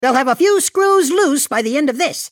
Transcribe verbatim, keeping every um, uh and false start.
They'll have a few screws loose by the end of this.